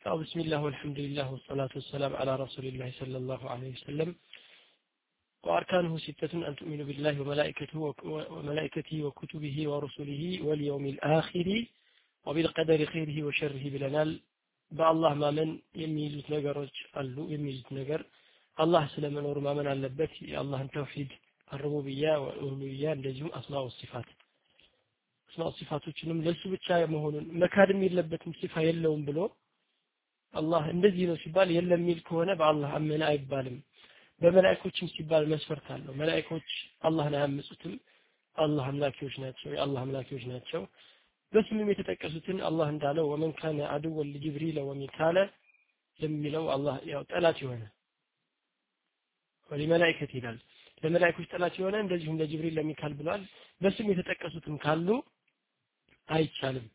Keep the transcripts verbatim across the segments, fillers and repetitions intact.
بسم الله والحمد لله والصلاة والسلام على رسول الله صلى الله عليه وسلم وأركانه ستة أن تؤمن بالله وملائكته وملائكته وكتبه ورسله واليوم الآخر وبالقدر خيره وشره بلنال بالله ما من يميزت نجرج قالوا يميزت نجر الله سلم نور ما من علبت يا الله توحيد الربوبية والألوهية لزم أسماء والصفات أسماء والصفات وشنم لسه بتشاي مهون مكارم يلبت مصفة يلهم بلو الله እንደዚህ ነው ሲባል የለም ሚል ከሆነ በአላህ አመነ አይባልም በመላእክቶችም ሲባል መስፈርት አለው መላእክቶች አላህን አያምጹትም አላህ አምላኪዎች ናቸው የአላህ አምላኪዎች ናቸው በስምም የተጠቀሱትን አላህ እንዳለው ወመን ካነ አድወ ለጅብሪል ወሚካኤል ለሚለው አላህ ያው ጠላት ይሆነ ወለመላእክት ይላል ለመላእክቶች ጠላት ይሆነ እንደዚሁም ለጅብሪል ለሚካኤል ብሏል በስም የተጠቀሱትን ካሉ አይቻልም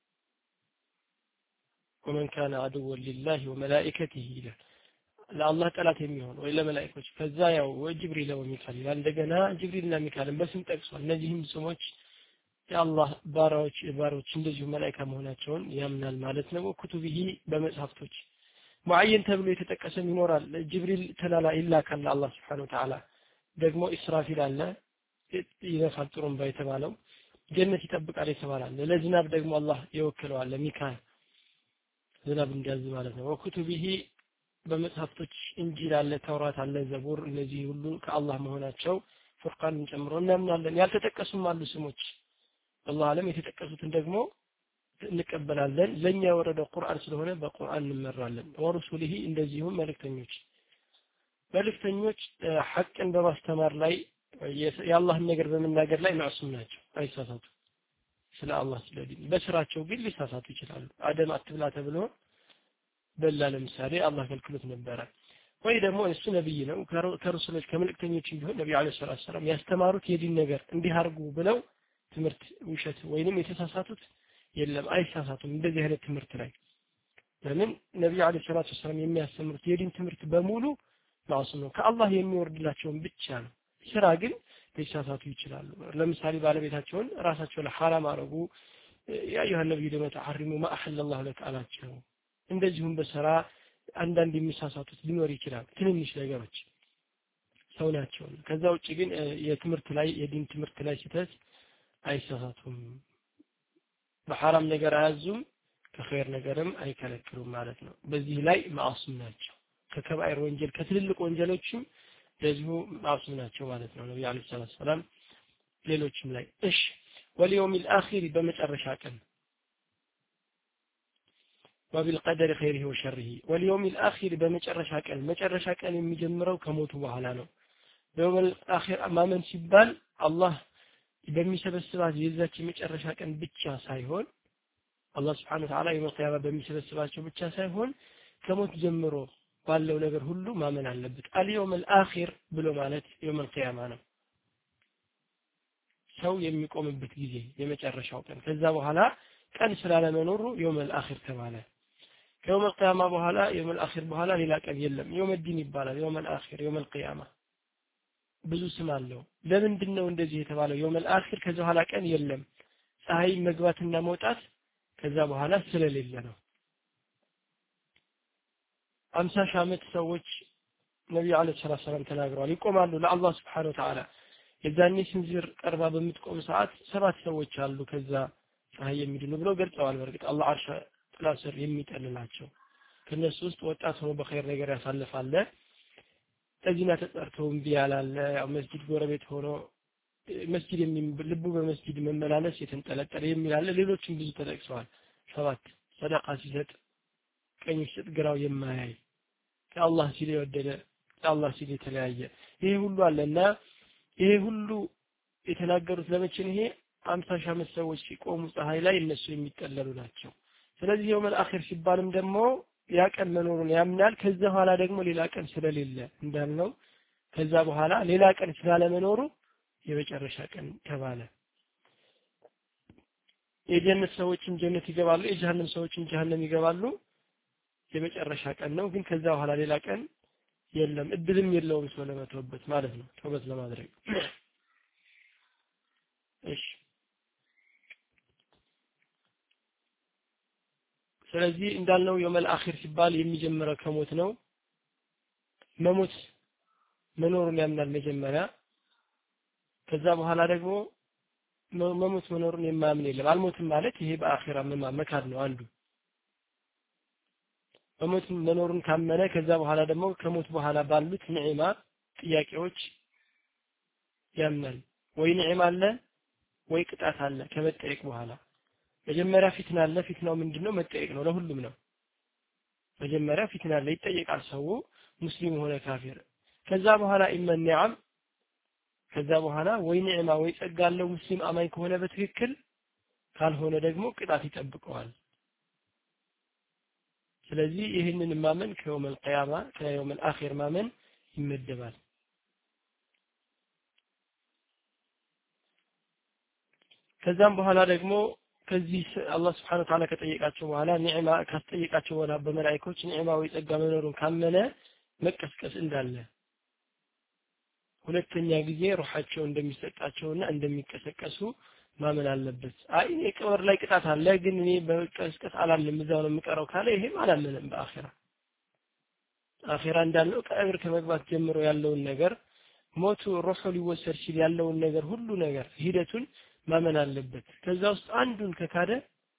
ومن كان عدوا لله وملائكته ይላል ለአላህ ጠላት የሚሆን ወይ ለመላእክቶች ከዛ ያው ወጅብሪል ወሚካኤል ይላል እንደገና ጅብሪልና ሚካኤልን በስም ጠቅሷል እነዚህም ስሞች የአላህ ባሪያዎች ባሪያዎች እንደዚሁ መላእክት መሆናቸውን ያምናል ማለት ነው ኩቱቢሂ በመጽሐፍቶች ሙአየን ተብሎ የተጠቀሰም ይኖራል ጅብሪል ተላላ ይላካል አላህ Subhanahu Wa Ta'ala ደግሞ ኢስራፊል አለ ይነፋል ጥሩምባ የተባለው ጀነት ይጠብቃል የተባላል ለዝናብ ደግሞ አላህ ይወክለዋል ለሚካኤል ዝናብ እንዲያዝ ማለት ነው ወኩቱቢሂ በመጽሐፍቶች እንጂል አለ ተውራት አለ ዘቡር እነዚህ ሁሉ ከአላህ መሆናቸው ፍርቃንን ጨምሮ እናምናለን ያልተጠቀሱም አሉ ስሞች አላህ ዓለም የተጠቀሱትን ደግሞ እንቀበላለን ለኛ የወረደው ቁርአን ስለሆነ በቁርአን እንመራለን ወረሱሊሂ እንደዚሁም መልእክተኞች መልእክተኞች ሐቅን በማስተማር ላይ የአላህን ነገር በመናገር ላይ ማዕሱም ናቸው አይሳሳቱ ስለ አላህ ስለዲን በስራቸው ግን ሊሳሳቱ ይችላሉ አደም አትብላ ተብሎ በላ ለምሳሌ አላህ ከልክሎት ነበር ወይ ደግሞ እሱ ነብይ ነው ከሩሱሎች ከመልእክተኞች ቢሆን ነብዩ አለይሂ ሰላቱ ሰላም ያስተማሩት የዲን ነገር እንዲህ አርጉ ብለው ትምህርት ውሸት ወይንም የተሳሳቱት የለም አይሳሳቱም እንደዚህ አይነት ትምህርት ላይ ለምን ነብዩ አለይሂ ሰላቱ ሰላም የሚያስተምሩት የዲን ትምህርት በሙሉ ማዕሱም ነው ከአላህ የሚወርድላቸው ብቻ ነው ስራ ግን ሊሳሳቱ ይችላሉ ለምሳሌ ባለቤታቸውን ራሳቸው ለሐራም አረጉ ያ አዩሃ ነብዩ ለማ ተሐሪሙ ማ አሐለላሁ ለክ አላቸው እንደዚሁም በስራ አንዳንድ የሚሳሳቱት ሊኖር ይችላል ትንንሽ ነገሮች ሰው ናቸው ከዛ ውጪ ግን የትምህርት ላይ የዲን ትምህርት ላይ ሲተስ አይሳሳቱም በሐራም ነገር አያዙም ከኸይር ነገርም አይከለክሉም ማለት ነው በዚህ ላይ ማዕሱም ናቸው ከከባይር ወንጀል ከትልልቅ ወንጀሎችም ለዚሁ ማዕሱም ናቸው ማለት ነው ነብዩ አለይሂ ሰላቱ ሰላም ሌሎችም ላይ እሺ ወልየውም الآخر በመጨረሻ ቀን وبالقدر خيره وشره واليوم الآخر በመጨረሻ ቀን መጨረሻ ቀን የሚጀምረው ከሞቱ በኋላ ነው በየውም الآخر ማመን ሲባል አላህ በሚሰበስባት የዛች መጨረሻ ቀን ብቻ ሳይሆን አላህ Subhanahu Wa Ta'ala የመቅያማ በሚሰበስባቸው ብቻ ሳይሆን ከሞት ጀምሮ ባለው ነገር ሁሉ ማመን አለበት اليوم الآخر ብሎ ማለት የውም القيامة ነው ሰው የሚቆምበት ጊዜ የመጨረሻው ቀን ከዛ በኋላ ቀን ስላለመኖሩ የውም الآخر ተባለ ከየውም القيامة በኋላ የውም الآخر በኋላ ሌላ ቀን የለም የውም الدين ይባላል የውም الآخر የውም القيامة ብዙ ስም አለው ለምንድን ነው እንደዚህ የተባለው የውም الآخر ከዛ በኋላ ቀን የለም ፀሐይ መግባትና መውጣት ከዛ በኋላ ስለሌለ ነው አምሳ ሺህ ዓመት ሰዎች ነብዩ አለይሂ ሰላቱ ሰላም ተናግረዋል ይቆማሉ ለአላህ Subhanahu Wa Ta'ala የዛኔ ስንዝር ቀርባ በምትቆም ሰዓት ሰባት ሰዎች አሉ ከዛ ፀሐይ የሚድኑ ብለው ገልጸዋል በርግጥ አላህ አርሽ ጥላ ስር የሚጠልላቸው ከነሱ ውስጥ ወጣት ሆኖ በኸይር ነገር ያሳልፋል ተዚና ተጠርተውም ቢያላለ ያው መስጊድ ጎረቤት ሆኖ መስጊድ ልቡ በመስጊድ መመላለስ የተንጠለጠለ የሚላለ ሌሎችም ብዙ ተጠቅሰዋል ሰባት ሰደቃ ሲሰጥ ቀኝ ሲሰጥ ግራው የማያይ ከአላህ ሲል የወደደ ከአላህ ሲል የተለያየ ይሄ ሁሉ አለና ይሄ ሁሉ የተናገሩት ለመቼ ነው ይሄ አምሳ ሺህ ዓመት ሰዎች ሲቆሙ ፀሐይ ላይ እነሱ የሚጠለሉ ናቸው ስለዚህ የውም الآخر ሲባልም ደግሞ ያ ቀን መኖሩን ያምናል ከዛ በኋላ ደግሞ ሌላ ቀን ስለሌለ እንዳልነው ከዛ በኋላ ሌላ ቀን ስላለመኖሩ የመጨረሻ ቀን ተባለ የጀነት ሰዎችን ጀነት ይገባሉ የጀሃነም ሰዎችን ጀሃነም ይገባሉ የመጨረሻ ቀን ነው ግን ከዛ በኋላ ሌላ ቀን የለም እድልም የለውም ሰው ለመተውበት ማለት ነው ተውበት ለማድረግ እሺ ስለዚህ እንዳልነው የውመል አኺር ሲባል የሚጀምረው ከሞት ነው መሞት መኖሩን ያምናል መጀመሪያ ከዛ በኋላ ደግሞ መሞት መኖሩን የማያምን የለም አልሞትም ማለት ይሄ በአኺራ መካድ ነው አንዱ መሞት መኖሩን ካመነ ከዛ በኋላ ደግሞ ከሞት በኋላ ባሉት ንዒማ ጥያቄዎች ያምናል ወይ ንዒማ አለ ወይ ቅጣት አለ ከመጠየቅ በኋላ መጀመሪያ ፊትና አለ ፊትናው ምንድነው መጠየቅ ነው ለሁሉም ነው መጀመሪያ ፊትና አለ ይጠየቃል ሰው ሙስሊም ሆነ ካፊር ከዛ በኋላ ኢመን ኒዓም ከዛ በኋላ ወይ ንዕማ ወይ ጸጋለው ሙስሊም አማኝ ከሆነ በትክክል ካልሆነ ደግሞ ቅጣት ይጠብቀዋል ስለዚህ ይሄንን ማመን ከየውመል ቂያማ ከየውመል አኺር ማመን ይመደባል ከዛም በኋላ ደግሞ ከዚህ አላህ Subhanahu Wa Ta'ala ከጠየቃቸው በኋላ ንዕማ ካስጠየቃቸው በኋላ በመላእክቶች ንዕማ ወይ ጸጋ መኖሩን ካመነ መቀስቀስ እንዳለ ሁለተኛ ጊዜ ሩሃቸው እንደሚሰጣቸውና እንደሚቀሰቀሱ ማመን አለበት አይ እኔ ቀብር ላይ ቅጣት አለ ግን እኔ በቀስቀስ አላለም እዛው ነው የምቀረው ካለ ይሄም አላመነም በአኺራ አኺራ እንዳለው ቀብር ከመግባት ጀምሮ ያለውን ነገር ሞቱ ሩህ ሊወሰድ ሲል ያለውን ነገር ሁሉ ነገር ሂደቱን ማመን አለበት ከዛ ውስጥ አንዱን ከካደ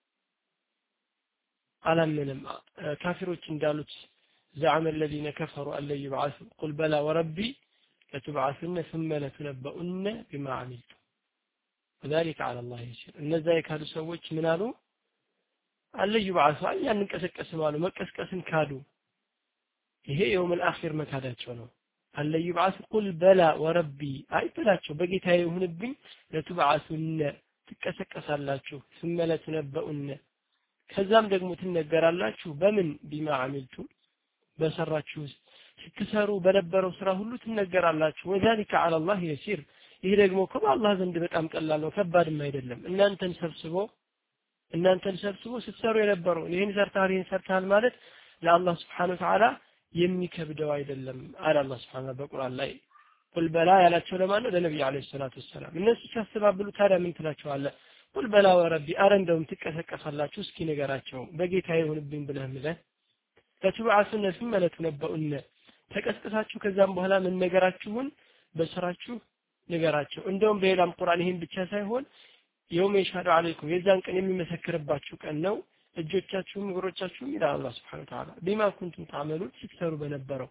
አላመነም ካፊሮች እንዳሉት زعم الذين كفروا أن يبعثوا قل بلى وربي لتبعثن ثم لتنبؤن بما عملتم وذلك على الله يسير እነዛ የካዱ ሰዎች ምን አሉ አለ ይባዓሱ ያንን ቀሰቀስ ማሉ መቀስቀስን ካዱ ይሄ የውመል አኺር መካዳቸው ነው አለ ይባዓሱ ቁል በላ ወረቢ አይ በላቸው በጌታዬ ይሁንብኝ ለትባዓሱን ትቀሰቀሳላችሁ ثم لتنبؤن ከዛም ደግሞ ትነገራላችሁ በምን ቢማ አሚልቱ በሰራችሁ ስትሰሩ በነበረው ስራ ሁሉ ትነገራላችሁ ወذلك على الله يسير ይሄ ደግሞ ከአላህ ዘንድ በጣም ቀላል ነው ከባድም አይደለም እናንተን ሰብስቦ እናንተን ሰብስቦ ስትሰሩ የነበረው ይሄን ሰርታል ይሄን ሰርታል ማለት ለአላህ Subhanahu Wa Ta'ala የሚከብደው አይደለም አለ አላህ Subhanahu በቁርአን ላይ ቁል በላ ያላቸው ለማን ነው ለነብዩ አለይሂ ሰላቱ ወሰለም እነሱ ሲያስተባብሉ ታዲያ ምን ትላቸዋለህ ቁል በላ ወረቢ አረ እንደውም ትቀሰቀሳላችሁ እስኪ ንገራቸው በጌታዬ ይሁንብኝ ብለህ ምለህ ለትባዓሱን ثم لتنبؤن ተቀስቀሳችሁ ከዛም በኋላ ምን ነገራችሁን በስራችሁ ንገራቸው እንደውም በሌላም ቁርአን ይሄን ብቻ ሳይሆን የውም ይሻዱ አለይኩም የዛን ቀን የሚመሰክርባችሁ ቀን ነው እጆቻችሁም እግሮቻችሁም ይላል አላህ Subhanahu Wa Ta'ala ቢማ ኩንቱም ተዓመሉን ስትሰሩ በነበረው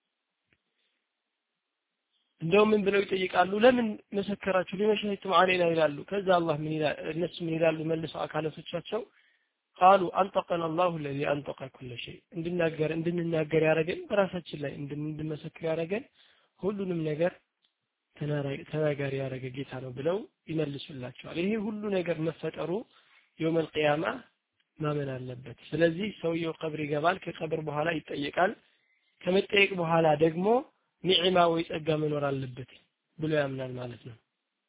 እንደውም ምን ብለው ይጠይቃሉ ለምን መሰከራችሁ ለመሸሂቱም አለይና ይላሉ ከዛ አላህ ምን ይላል እነሱ ምን ይላሉ መልሰው አካላቶቻቸው قالوا انطقنا الله الذي انطق كل شيء እንድናገር እንድንናገር ያረጋን በራሳችን ላይ እንድንመሰክር ያረጋን ሁሉንም ነገር ተናጋሪ ያረገ ጌታ ነው ብለው ይመልሱላቸዋል ይሄ ሁሉ ነገር መፈጠሩ የውመል ቂያማ ማመን አለበት ስለዚህ ሰውየው ቀብር ይገባል ከቀብር በኋላ ይጠየቃል ከመጠየቅ በኋላ ደግሞ ንዕማ ወይ ጸጋ መኖር አለበት ብሎ ያምናል ማለት ነው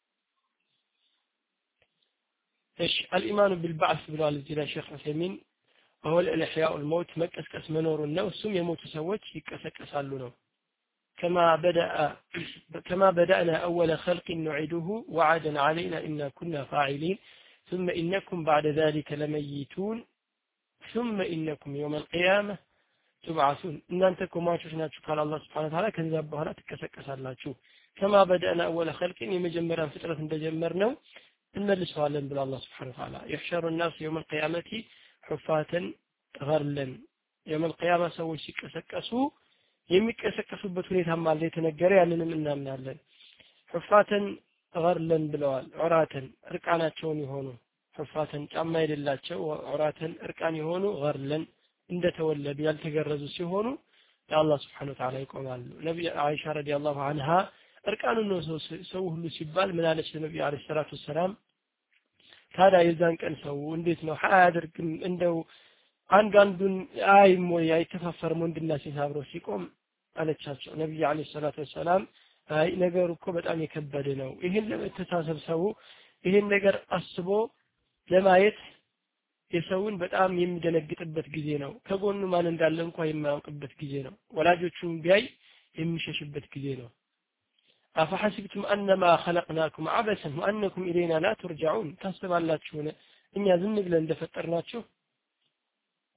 እሺ الإيمان بالبعث ብሏል እዚህ ላይ ሼክ ዑሰይሚን وهو الإحياء الموت መቀስቀስ መኖሩን ነው እሱም የሞቱ ሰዎች ይቀሰቀሳሉ ነው كما بدأ كما بدأنا أول خلق نعيده وعدا علينا إنا كنا فاعلين ثم إنكم بعد ذلك لميتون ثم إنكم يوم القيامة تبعثون إن أنتكم ما تشناتوا قال الله سبحانه وتعالى كذب بهلا تكسكسالاتشو كما بدأنا أول خلق يمجمرا فترة تجمرنا المجلس والن بلا الله سبحانه وتعالى يحشر الناس يوم القيامة حفاة غرلا يوم القيامة سووا ሲቀሰቀሱ የሚቀሰቀሱበት ሁኔታም አለ የተነገረ ያንንም እናምናለን حفاة غرلا ብለዋል ዑራተን እርቃናቸውን ይሆኑ حفاة ጫማ የሌላቸው ዑራተን እርቃን ይሆኑ غرلا እንደተወለዱ ያልተገረዙ ሲሆኑ ለአላህ Subhanahu Wa Ta'ala ይቆማሉ ነብዩ አይሻ ረዲየላሁ ዐንሃ እርቃኑን ነው ሰው ሁሉ ሲባል ምን አለች ነብዩ አለይሂ ሰላቱ ሰላም ታዲያ የዛን ቀን ሰው እንዴት ነው አያደርግም እንደው አንድ አንዱን አይም ወይ አይተፋፈርም ወንድና ሴት አብረው ሲቆም አለቻቸው ነብዩ አለይሂ ሰላቱ ሰላም አይ ነገሩ እኮ በጣም የከበደ ነው ይሄን ለመተሳሰብ ሰው ይሄን ነገር አስቦ ለማየት የሰውን በጣም የሚደነግጥበት ጊዜ ነው ከጎኑ ማን እንዳለ እንኳን የማያውቅበት ጊዜ ነው ወላጆቹን ቢያይ የሚሸሽበት ጊዜ ነው አፈሐሲብቱም አነማ خلقناكم عبثا وانكم الينا لا ترجعون ታስባላችሁ እኛ ዝም ብለን እንደፈጠርናችሁ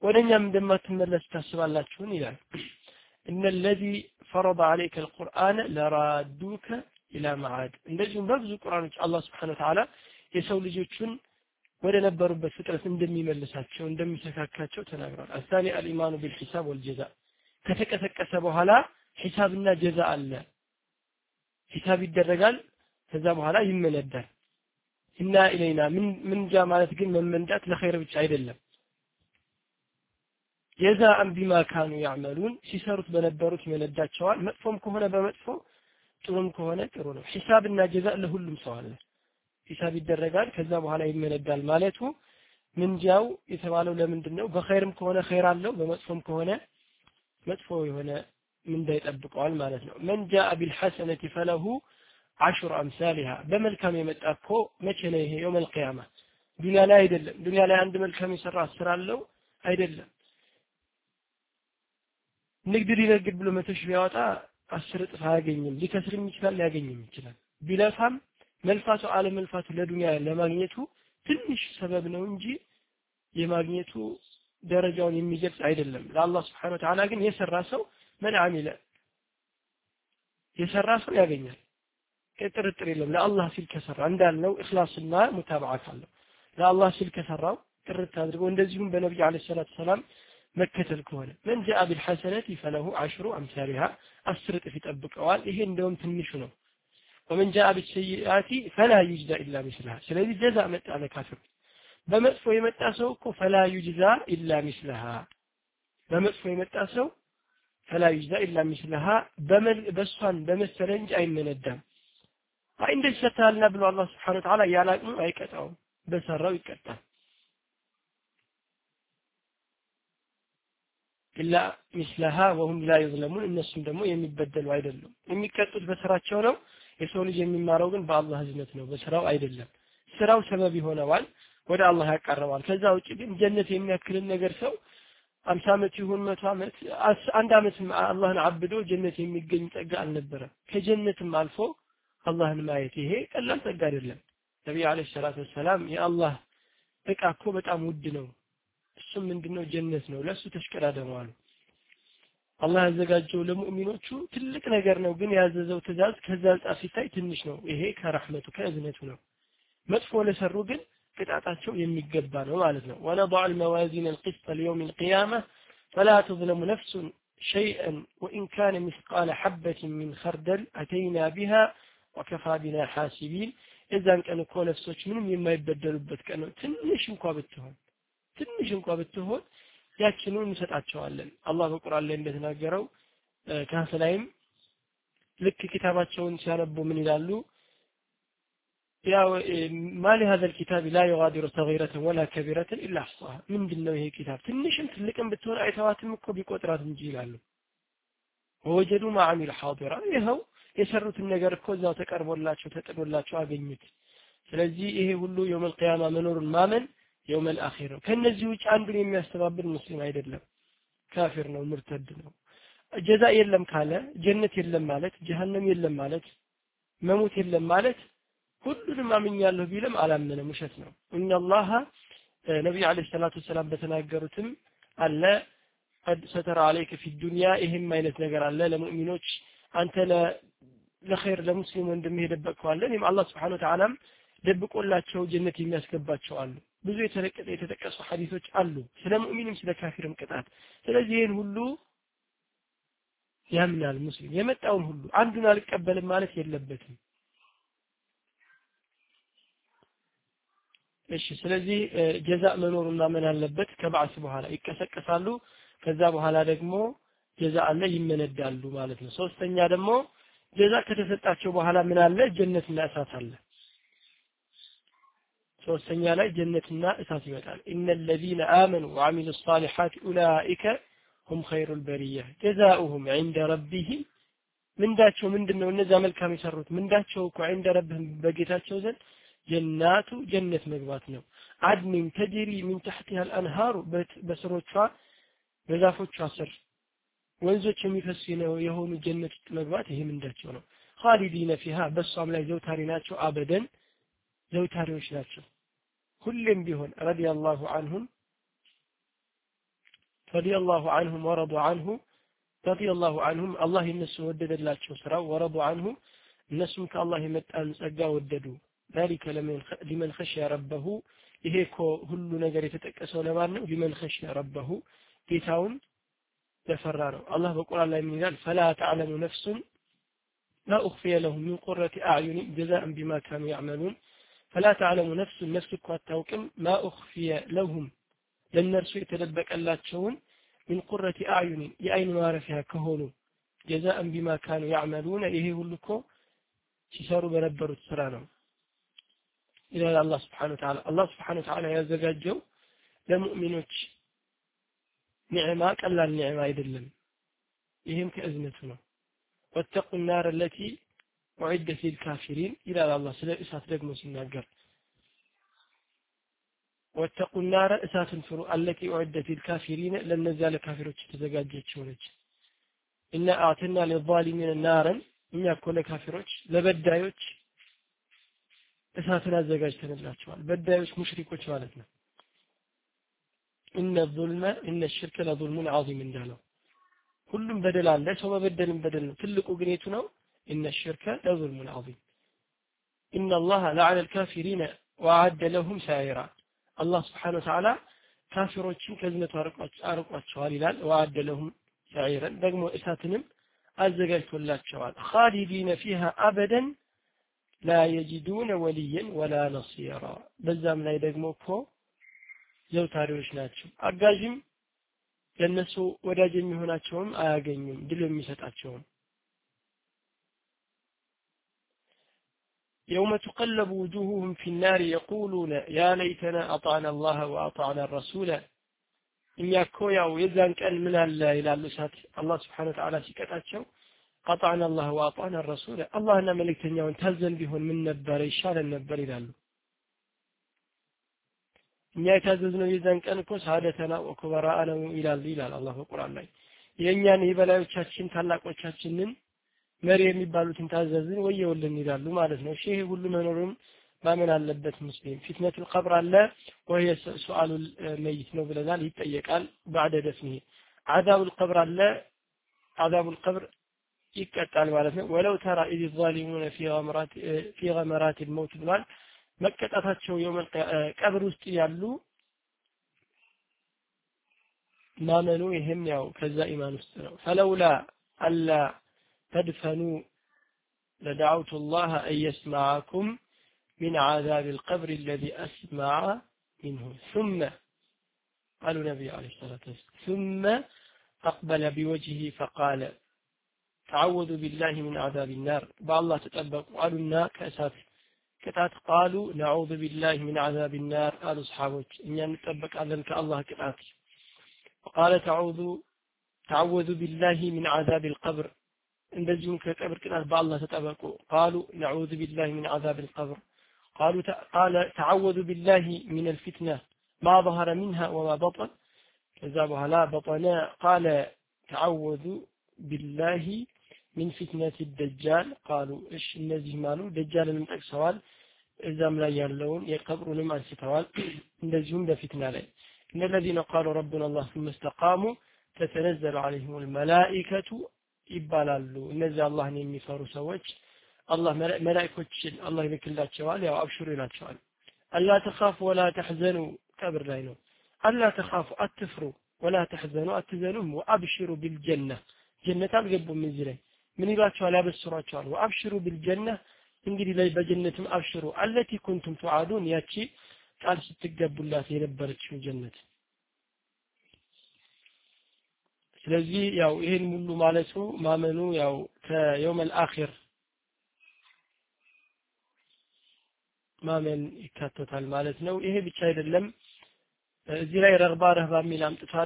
ወደኛም እንደማትመለስ ታስባላችሁን ይላል ان الذي فرض عليك القرآن لرادوك الى معاد እንደዚሁም በብዙ ቁርአኖች አላህ Subhanahu Wa Ta'ala የሰው ልጆችን ወደ ነበሩበት ፍጥረት እንደሚመልሳቸው እንደሚሰካካቸው ተናግሯል አሳኒ አልኢማኑ ቢልሂሳብ ወልጀዛ ከተቀሰቀሰ በኋላ ሂሳብና ጀዛ አለ ሂሳብ ይደረጋል ከዛ በኋላ ይመለዳል እና ኢለይና ምን ምን ጃ ማለት ግን መመንዳት ለኸይር ብቻ አይደለም ጀዛአን ቢማ ካኑ ያዕመሉን ሲሰሩት በነበሩት ይመለዳቸዋል መጥፎም ከሆነ በመጥፎ ጥሩም ከሆነ ጥሩ ነው ሂሳብና ጀዛ ለሁሉም ሰው አለ ሂሳብ ይደረጋል ከዛ በኋላ ይመለዳል ማለቱ ምንጃው የተባለው ለምንድነው በኸይርም ከሆነ ኸይር አለው በመጥፎም ከሆነ መጥፎ የሆነ ምንዳ ይጠብቀዋል ማለት ነው መንጃ ቢልሐሰነቲ ፈለሁ عشر امثالها በመልካም የመጣኮ መቼ ነው ይሄ የውም القيامه ዱንያ ላይ አይደለም ዱንያ ላይ አንድ መልካም የሰራ አስር አለው አይደለም ንግድ ሊነግድ ብሎ መቶ ሺህ ቢያወጣ አስር እጥፍ አያገኝም ሊከስርም ይችላል ሊያገኝም ይችላል ቢለፋም መልፋቱ አለ መልፋቱ ለዱንያ ለማግኘቱ ትንሽ ሰበብ ነው እንጂ የማግኘቱ ደረጃውን የሚገልጽ አይደለም ለአላህ Subhanahu Wa Ta'ala ግን የሰራ ሰው ምን አሚለ የሰራ ሰው ያገኛል ከጥርጥር የለም ለአላህ ሲል ከሰራ እንዳልነው ኢኽላስና ሙታባዓት አለው ለአላህ ሲል ከሰራው ጥርት አድርጎ እንደዚሁም በነብዩ አለይሂ ሰላቱ ሰላም መከተል ከሆነ من جاء بالحسنة فله عشر أمثالها አስር እጥፍ ይጠብቀዋል ይሄ እንደውም ትንሹ ነው ومن جاء بالسيئات فلا يجزى إلا مثلها ስለዚህ ጀዛ መጣ ለካፍር በመጥፎ የመጣ ሰው እኮ فلا يجزى إلا مثلها በመጥፎ የመጣ ሰው فلا يجزى إلا مثلها በሷን በመሰለ እንጂ አይመነዳም አይ እንደዚህ ሰታልና ብሎ አላህ Subhanahu Wa Ta'ala ያላቅሙ አይቀጣውም በሰራው ይቀጣል ኢላ مثلها وهم لا يظلمون እነሱም ደግሞ የሚበደሉ አይደሉም የሚቀጡት በስራቸው ነው የሰው ልጅ የሚማረው ግን በአላህ ህዝነት ነው በስራው አይደለም ስራው ሰበብ ይሆነዋል ወደ አላህ ያቀርባል ከዛ ውጪ ግን ጀነት የሚያክልን ነገር ሰው አምሳ ዓመት ይሁን መቶ ዓመት አንድ ዓመት አላህን አብዶ ጀነት የሚገኝ ጸጋ አልነበረ ከጀነትም አልፎ አላህን ማየት ይሄ ቀላል ጸጋ አይደለም ነብዩ አለይሂ ሰላቱ ወሰለም የአላህ እቃ እኮ በጣም ውድ ነው እሱም ምንድነው ጀነት ነው ለሱ ተሽቀዳደሙ አሉ አላህ ያዘጋጀው ለሙእሚኖቹ ትልቅ ነገር ነው ግን ያዘዘው ትእዛዝ ከዛ አንጻር ሲታይ ትንሽ ነው ይሄ ከረህመቱ ከእዝነቱ ነው መጥፎ ለሰሩ ግን ቅጣታቸው የሚገባ ነው ማለት ነው ወነضع الموازين القسط ليوم القيامة فلا تظلم نفس شيئا وإن كان مثقال حبة من خردل أتينا بها وكفى بنا حاسبين إذا كانوا كل نفسوች ምንም የማይበደሉበት ቀን ነው ትንሽ እንኳን ብትሆን ትንሽ እንኳን ብትሆን ያችንን እንሰጣቸዋለን አላህ በቁርአን ላይ እንደተናገረው ካህላይም ልክ ኪታባቸውን ሲያነቡ ምን ይላሉ ያው ማሊ هذا الكتاب لا يغادر صغيرة ولا كبيرة إلا أحصاها ምንድነው ይሄ ኪታብ ትንሽም ትልቅም ብትሆን አይተዋትም እኮ ቢቆጥራት እንጂ ይላሉ ወጀዱ ما عمل حاضرا ይሄው የሰሩትን ነገር እኮ እዛው ተቀርቦላቸው ተጥዶላቸው አገኙት ስለዚህ ይሄ ሁሉ የውም القيامة መኖሩን ማመን يوم الآخر ከነዚህ ውጭ አንዱን የሚያስተባብል ሙስሊም አይደለም ካፊር ነው ሙርተድ ነው ጀዛ የለም ካለ ጀነት የለም ማለት ጀሃነም የለም ማለት መሞት የለም ማለት ሁሉንም አምኛለሁ ቢልም አላመነም ውሸት ነው ኢነላህ ነብዩ አለይሂ ሰላቱ ሰላም በተናገሩትም አለ قد ستر عليك في الدنيا ይሄም አይነት ነገር አለ ለሙእሚኖች አንተ ለኸይር ለሙስሊም እንደሚሄድበት አለ እኔም አላህ Subhanahu Wa Ta'ala ደብቆላቸው ጀነት የሚያስገባቸው አሉ ብዙ የተለቀቀ የተጠቀሱ ሐዲሶች አሉ ስለ ሙእሚንም ስለ ካፊርም ቅጣት ስለዚህ ይሄን ሁሉ ያምናል ሙስሊም የመጣውን ሁሉ አንዱን አልቀበልም ማለት የለበትም እሺ ስለዚህ ጀዛ መኖሩን ማመን አለበት ከባዕስ በኋላ ይቀሰቀሳሉ ከዛ በኋላ ደግሞ ጀዛ አለ ይመነዳሉ ማለት ነው ሶስተኛ ደግሞ ጀዛ ከተሰጣቸው በኋላ ምን አለ ጀነትና እሳት አለ ሶስተኛ ላይ ጀነትና እሳት ይመጣል ان الذين امنوا وعملوا الصالحات اولئك هم خير البريه جزاؤهم عند ربهم ምንዳቸው ምንድነው እነዛ መልካም የሰሩት ምንዳቸው እኮ عند ربهم በጌታቸው ዘንድ ጀናቱ ጀነት መግባት ነው አድሚን ተጅሪ من تحتها الانهار በስሮቿ በዛፎቿ ስር ወንዞች የሚፈሱ ነው የሆኑ ጀነት መግባት ይሄ ምንዳቸው ነው خالدين فيها በሷም ላይ ዘውታሪ ናቸው አበደን ዘውታሪዎች ናቸው ሁሌም ቢሆን ረዲየላሁ ዐንሁም ረዲየላሁ ዐንሁም ወረዱ ዐንሁ ረዲየላሁ ዐንሁም አላህ የነሱ ወደደላቸው ስራው ወረዱ ዐንሁ እነሱም ከአላህ የመጣን ጸጋ ወደዱ ذلك لمن خشي ربه ይሄ እኮ ሁሉ ነገር የተጠቀሰው ለማን ነው لمن خشي ربه ጌታውን ለፈራ ነው አላህ በቁርአን ላይ ምን ይላል فلا تعلم نفس ما أخفي لهم من قرة أعين جزاء بما كانوا يعملون فلا تعلم نفس نفس እኮ አታውቅም ما أخفي لهم ለነርሱ የተደበቀላቸውን من قرة أعين የአይን ማረፊያ ከሆኑ جزاء بما كانوا يعملون ይሄ ሁሉ እኮ ሲሰሩ በነበሩት ስራ ነው ይላል አላህ Subhanahu Wa Ta'ala አላህ Subhanahu Wa Ta'ala ያዘጋጀው ለሙእሚኖች ኒዕማ ቀላል ኒዕማ አይደለም ይሄም ከእዝነቱ ነው واتقوا النار التي أعدت للكافرين إلى الله سلا إسات ደግሞ ሲናገር واتقوا النار إسات فرو التي أعدت للكافرين ለነዚያ ለካፊሮች የተዘጋጀች ሆነች إن أعطينا للظالمين نارا እኛ እኮ ለካፊሮች ለበዳዮች እሳትን አዘጋጅተንላቸዋል በዳዮች ሙሽሪኮች ማለት ነው إن الظلم إن الشرك لظلم عظيم እንዳለው ሁሉም በደል አለ ሰው በበደልም በደል ነው ትልቁ ግን የቱ ነው إن الشرك لظلم عظيم إن الله لعن الكافرين وأعد لهم سعيرا الله سبحانه وتعالى ካፊሮችን ከዝነቱ አርቋቸዋል ይላል وأعد لهم سعيرا ደግሞ እሳትንም አዘጋጅቶላቸዋል خالدين فيها أبدا لا يجدون وليا ولا نصيرا በዛም ላይ ደግሞ እኮ ዘውታሪዎች ናቸው አጋዥም ለነሱ ወዳጅ የሚሆናቸውም አያገኙም ድል የሚሰጣቸውም يوم تقلب وجوههم في النار يقولون يا ليتنا أطعنا الله وأطعنا الرسول إن يكويا ويزان كان من الله إلى اللسات الله سبحانه وتعالى سكتاتشو أطعنا الله وأطعنا الرسول الله أنا ملكتني وانتهزن بهم من نبر إشارة النبر إلى الله እኛ የታዘዝነው የዛን ቀን እኮ ሳደተና ወከበራአና ይላል ይላል አላህ በቁርአን ላይ የኛን የበላዮቻችን ታላቆቻችንን መሪ የሚባሉትን ታዘዝን ወየውልን ይላሉ ማለት ነው እሺ ይሄ ሁሉ መኖሩን ማመን አለበት ሙስሊም ፊትነቱል ቀብር አለ ወይ ሱአሉል መይት ነው ብለናል ይጠየቃል بعد دفنه عذابul ቀብር አለ عذابul ቀብር ይቀጣል ማለት ነው ወለው ተራ ኢዝ ዛሊሙን في غمرات في غمرات الموت ብሏል መቀጣታቸው የውመል ቀብር ውስጥ ያሉ ማመኑ ይሄም ያው ከዛ ኢማን ውስጥ ነው فلولا الا تدفنوا لدعوت الله ان يسمعكم من عذاب القبر الذي اسمع منه ثم قالوا النبي عليه الصلاه والسلام ثم اقبل بوجهه فقال تعوذوا بالله من عذاب النار بالله تطبقوا قالوا كاسات ቅጣት قالوا نعوذ بالله من عذاب النار قالوا اصحابك እኛ እንጠበቃለን ከአላህ ቅጣት وقال تعوذوا تعوذوا بالله من عذاب القبر እንደዚሁም ከቀብር ቅጣት በአላህ ተጠበቁ قالوا نعوذ بالله من عذاب القبر قالوا قال تعوذوا بالله من الفتنة ما ظهر منها وما بطن كذا بهلا بطن قال تعوذوا بالله من فتنة الدجال قالوا ايش እነዚህ ማሉ ደጃልን ጠቅሰዋል እዛም ላይ ያለውን የቀብሩንም አንስተዋል እንደዚሁም በፊትና ላይ ان الذين قالوا ربنا الله ثم استقاموا تتنزل عليهم الملائكة ይባላሉ እነዚህ አላህን የሚፈሩ ሰዎች አላህ መላእክቶችን አላህ ይልክላቸዋል ያው አብሽሩ ይላቸዋል አላ ተኻፉ ወላ ተሕዘኑ ቀብር ላይ ነው አላ ተኻፉ አትፍሩ ወላ ተሕዘኑ አትዘኑም ወአብሽሩ بالجنة ጀነት አልገቡም እዚህ ላይ ምን ይላቸዋል ያበስሯቸዋል ወአብሽሩ بالجنة እንግዲህ ላይ በጀነትም አብሽሩ التي كنتم توعدون ያቺ ቃል ስትገቡላት የነበረችው ጀነት ስለዚህ ያው ይሄን ሙሉ ማለቱ ማመኑ ያው ከየውመል አኺር ማመን ይካተታል ማለት ነው ይሄ ብቻ አይደለም እዚህ ላይ ረግባ ረህባ የሚል አምጥቷል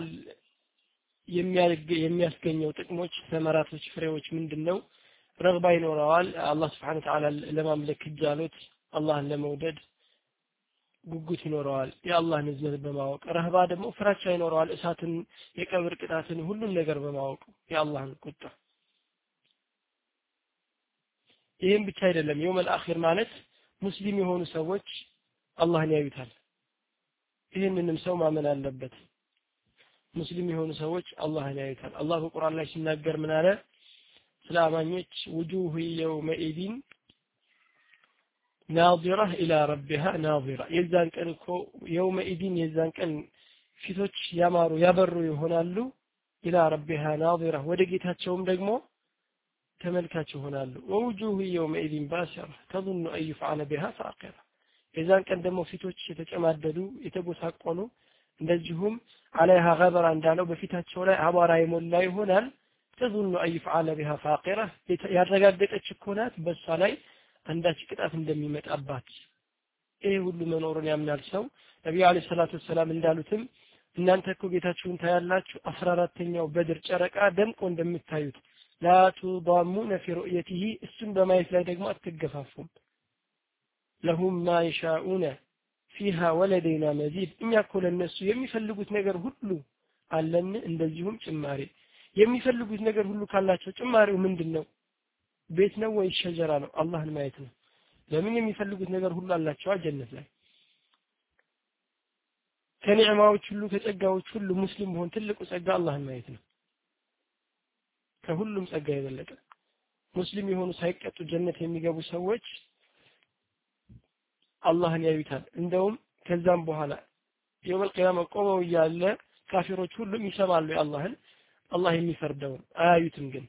የሚያስገኘው ጥቅሞች ተመራቶች ፍሬዎች ምንድነው ረግባ ይኖረዋል አላህ Subhanahu Wa Ta'ala ለማምለክ ይጃሉት አላህን ለመውደድ ጉጉት ይኖረዋል የአላህን እዝነት በማወቅ ረህባ ደግሞ ፍራቻ ይኖረዋል እሳትን የቀብር ቅጣትን ሁሉን ነገር በማወቅ የአላህን ቁጣ ይሄን ብቻ አይደለም የውመል አኺር ማለት ሙስሊም የሆኑ ሰዎች አላህን ያዩታል ይሄንንም ሰው ማመን አለበት ሙስሊም የሆኑ ሰዎች አላህን ያዩታል። አላህ በቁርአን ላይ ሲናገር ምን አለ? ስለ አማኞች ውጁሁ የውመኢዚን ናዚራ ኢላ ረቢሃ ናዚራ። የዛን ቀን እኮ የውመኢዚን የዛን ቀን ፊቶች ያማሩ ያበሩ ይሆናሉ። ኢላ ረቢሃ ናዚራ ወደ ጌታቸውም ደግሞ ተመልካች ይሆናሉ። ወውጁሁ የውመኢዚን ባሲራ ተظن أن يفعل بها فاقرة። የዛን ቀን ደግሞ ፊቶች የተጨማደዱ የተጎሳቆሉ እንደዚሁም عليها غبرة እንዳለው በፊታቸው ላይ አቧራ የሞላ ይሆናል። تظن أن يفعل بها فاقرة ያረጋገጠች እኮ ናት በሷ ላይ አንዳች ቅጣት እንደሚመጣባት። ይሄ ሁሉ መኖሩን ያምናል ሰው። ነብዩ አለይሂ ሰላቱ ሰላም እንዳሉትም እናንተ እኮ ጌታችሁን ታያላችሁ አስራ አራተኛው በድር ጨረቃ ደምቆ እንደምታዩት لا تضامون في رؤيته እሱን በማየት ላይ ደግሞ አትገፋፉም። لهم ما يشاءون فيها ولدينا مزيد እኛ እኮ ለነሱ የሚፈልጉት ነገር ሁሉ አለን እንደዚሁም ጭማሪ። የሚፈልጉት ነገር ሁሉ ካላቸው ጭማሪው ምንድነው? ቤት ነው ወይ ሸጀራ ነው? አላህን ማየት ነው። ለምን የሚፈልጉት ነገር ሁሉ አላቸው ጀነት ላይ። ከኒዕማዎች ሁሉ ከጸጋዎች ሁሉ ሙስሊም መሆን ትልቁ ጸጋ አላህን ማየት ነው። ከሁሉም ጸጋ የበለጠ ሙስሊም የሆኑ ሳይቀጡ ጀነት የሚገቡ ሰዎች አላህን ያዩታል። እንደውም ከዛም በኋላ የውመል ቂያማ ቆመው እያለ ካፊሮች ሁሉም ይሰማሉ የአላህን አላህ የሚፈርደውን አያዩትም። ግን